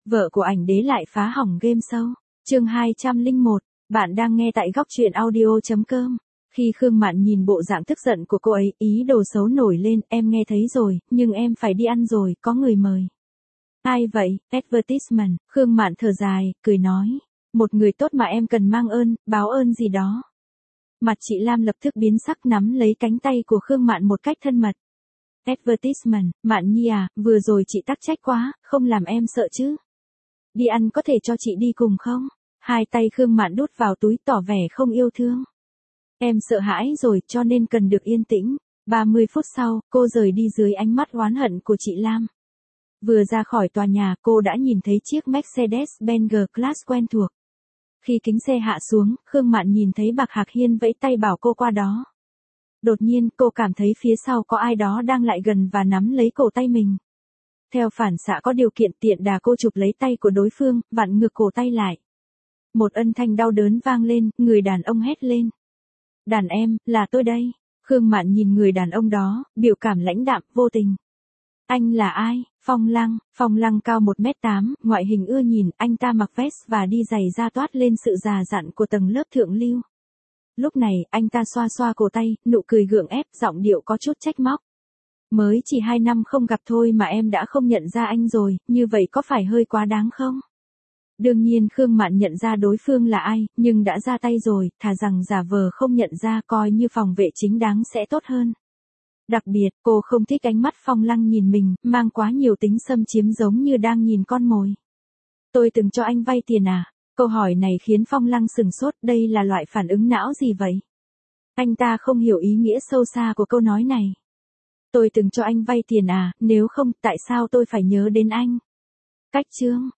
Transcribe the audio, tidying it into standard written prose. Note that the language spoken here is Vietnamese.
Vợ của ảnh đế lại phá hỏng game show. Chương 201, bạn đang nghe tại góc truyện audio.com. Khi Khương Mạn nhìn bộ dạng tức giận của cô ấy, ý đồ xấu nổi lên, em nghe thấy rồi, nhưng em phải đi ăn rồi, có người mời. Ai vậy? Advertisement. Khương Mạn thở dài, cười nói. Một người tốt mà em cần mang ơn, báo ơn gì đó. Mặt chị Lam lập tức biến sắc, nắm lấy cánh tay của Khương Mạn một cách thân mật. Advertisement, Mạn Nhi à, vừa rồi chị tắc trách quá, không làm em sợ chứ. Đi ăn có thể cho chị đi cùng không? Hai tay Khương Mạn đút vào túi tỏ vẻ không yêu thương. Em sợ hãi rồi cho nên cần được yên tĩnh. 30 phút sau, cô rời đi dưới ánh mắt oán hận của chị Lam. Vừa ra khỏi tòa nhà, cô đã nhìn thấy chiếc Mercedes-Benz G-Class quen thuộc. Khi kính xe hạ xuống, Khương Mạn nhìn thấy Bạc Hạc Hiên vẫy tay bảo cô qua đó. Đột nhiên, cô cảm thấy phía sau có ai đó đang lại gần và nắm lấy cổ tay mình. Theo phản xạ có điều kiện, tiện đà cô chụp lấy tay của đối phương, vặn ngược cổ tay lại. Một âm thanh đau đớn vang lên, người đàn ông hét lên. Đàn em, là tôi đây. Khương Mạn nhìn người đàn ông đó, biểu cảm lãnh đạm, vô tình. Anh là ai? Phong Lăng cao 1m8, ngoại hình ưa nhìn, anh ta mặc vest và đi giày da toát lên sự già dặn của tầng lớp thượng lưu. Lúc này, anh ta xoa xoa cổ tay, nụ cười gượng ép, giọng điệu có chút trách móc. Mới chỉ 2 năm không gặp thôi mà em đã không nhận ra anh rồi, như vậy có phải hơi quá đáng không? Đương nhiên Khương Mạn nhận ra đối phương là ai, nhưng đã ra tay rồi, thà rằng giả vờ không nhận ra coi như phòng vệ chính đáng sẽ tốt hơn. Đặc biệt, cô không thích ánh mắt Phong Lăng nhìn mình, mang quá nhiều tính xâm chiếm giống như đang nhìn con mồi. Tôi từng cho anh vay tiền à? Câu hỏi này khiến Phong Lăng sừng sốt, đây là loại phản ứng não gì vậy? Anh ta không hiểu ý nghĩa sâu xa của câu nói này. Tôi từng cho anh vay tiền à, nếu không, tại sao tôi phải nhớ đến anh? Cách chương,